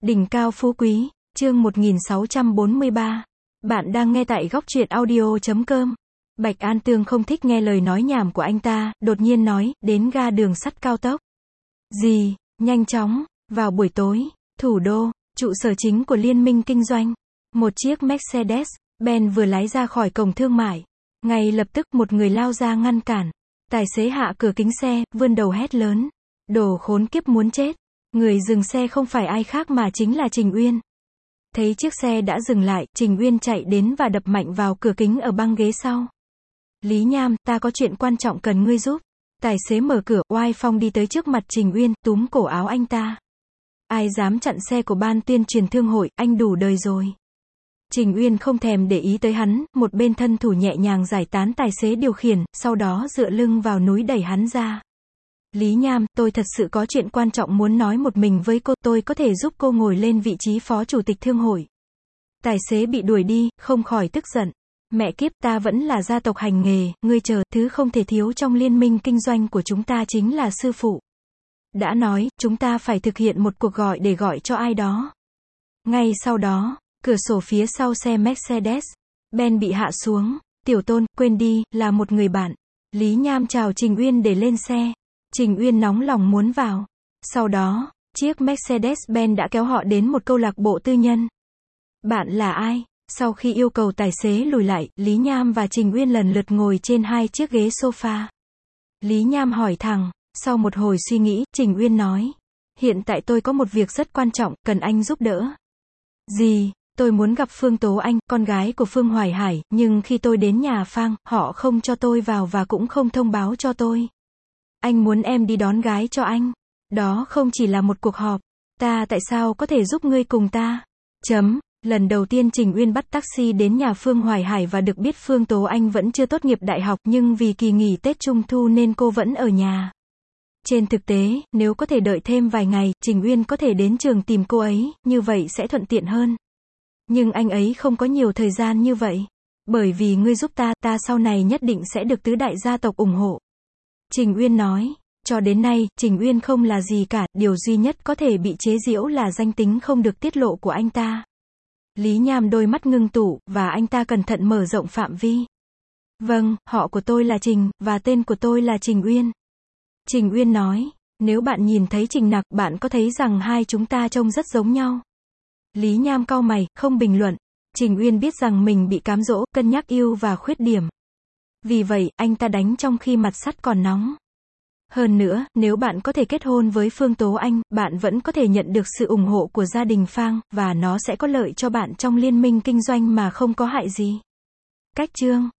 Đỉnh cao phú quý, chương 1643. Bạn đang nghe tại góc truyện audio.com. Bạch An Tường không thích nghe lời nói nhảm của anh ta, đột nhiên nói, đến ga đường sắt cao tốc. Gì, nhanh chóng, vào buổi tối, thủ đô, trụ sở chính của Liên minh Kinh doanh. Một chiếc Mercedes-Benz vừa lái ra khỏi cổng thương mại. Ngay lập tức một người lao ra ngăn cản. Tài xế hạ cửa kính xe, vươn đầu hét lớn. Đồ khốn kiếp muốn chết. Người dừng xe không phải ai khác mà chính là Trình Uyên. Thấy chiếc xe đã dừng lại, Trình Uyên chạy đến và đập mạnh vào cửa kính ở băng ghế sau. Lý Nham, ta có chuyện quan trọng cần ngươi giúp. Tài xế mở cửa, oai phong đi tới trước mặt Trình Uyên, túm cổ áo anh ta. Ai dám chặn xe của ban tuyên truyền thương hội, anh đủ đời rồi. Trình Uyên không thèm để ý tới hắn, một bên thân thủ nhẹ nhàng giải tán tài xế điều khiển, sau đó dựa lưng vào núi đẩy hắn ra. Lý Nham, tôi thật sự có chuyện quan trọng muốn nói một mình với cô, tôi có thể giúp cô ngồi lên vị trí phó chủ tịch thương hội. Tài xế bị đuổi đi, không khỏi tức giận. Mẹ kiếp, ta vẫn là gia tộc hành nghề, ngươi chờ, thứ không thể thiếu trong liên minh kinh doanh của chúng ta chính là sư phụ. Đã nói, chúng ta phải thực hiện một cuộc gọi để gọi cho ai đó. Ngay sau đó, cửa sổ phía sau xe Mercedes-Benz bị hạ xuống. Tiểu Tôn, quên đi, là một người bạn. Lý Nham chào Trình Uyên để lên xe. Trình Uyên nóng lòng muốn vào. Sau đó, chiếc Mercedes-Benz đã kéo họ đến một câu lạc bộ tư nhân. Bạn là ai? Sau khi yêu cầu tài xế lùi lại, Lý Nham và Trình Uyên lần lượt ngồi trên hai chiếc ghế sofa. Lý Nham hỏi thẳng. Sau một hồi suy nghĩ, Trình Uyên nói. Hiện tại tôi có một việc rất quan trọng, cần anh giúp đỡ. Gì? Tôi muốn gặp Phương Tố Anh, con gái của Phương Hoài Hải, nhưng khi tôi đến nhà Phang, họ không cho tôi vào và cũng không thông báo cho tôi. Anh muốn em đi đón gái cho anh. Đó không chỉ là một cuộc họp. Ta tại sao có thể giúp ngươi cùng ta? Lần đầu tiên Trình Uyên bắt taxi đến nhà Phương Hoài Hải và được biết Phương Tố Anh vẫn chưa tốt nghiệp đại học nhưng vì kỳ nghỉ Tết Trung Thu nên cô vẫn ở nhà. Trên thực tế, nếu có thể đợi thêm vài ngày, Trình Uyên có thể đến trường tìm cô ấy, như vậy sẽ thuận tiện hơn. Nhưng anh ấy không có nhiều thời gian như vậy. Bởi vì ngươi giúp ta, ta sau này nhất định sẽ được tứ đại gia tộc ủng hộ. Trình Uyên nói, cho đến nay, Trình Uyên không là gì cả, điều duy nhất có thể bị chế giễu là danh tính không được tiết lộ của anh ta. Lý Nham đôi mắt ngưng tụ, và anh ta cẩn thận mở rộng phạm vi. Vâng, họ của tôi là Trình, và tên của tôi là Trình Uyên. Trình Uyên nói, nếu bạn nhìn thấy Trình Nặc, bạn có thấy rằng hai chúng ta trông rất giống nhau. Lý Nham cau mày, không bình luận. Trình Uyên biết rằng mình bị cám dỗ, cân nhắc ưu và khuyết điểm. Vì vậy, anh ta đánh trong khi mặt sắt còn nóng. Hơn nữa, nếu bạn có thể kết hôn với Phương Tố Anh, bạn vẫn có thể nhận được sự ủng hộ của gia đình Phang, và nó sẽ có lợi cho bạn trong liên minh kinh doanh mà không có hại gì. Cách chương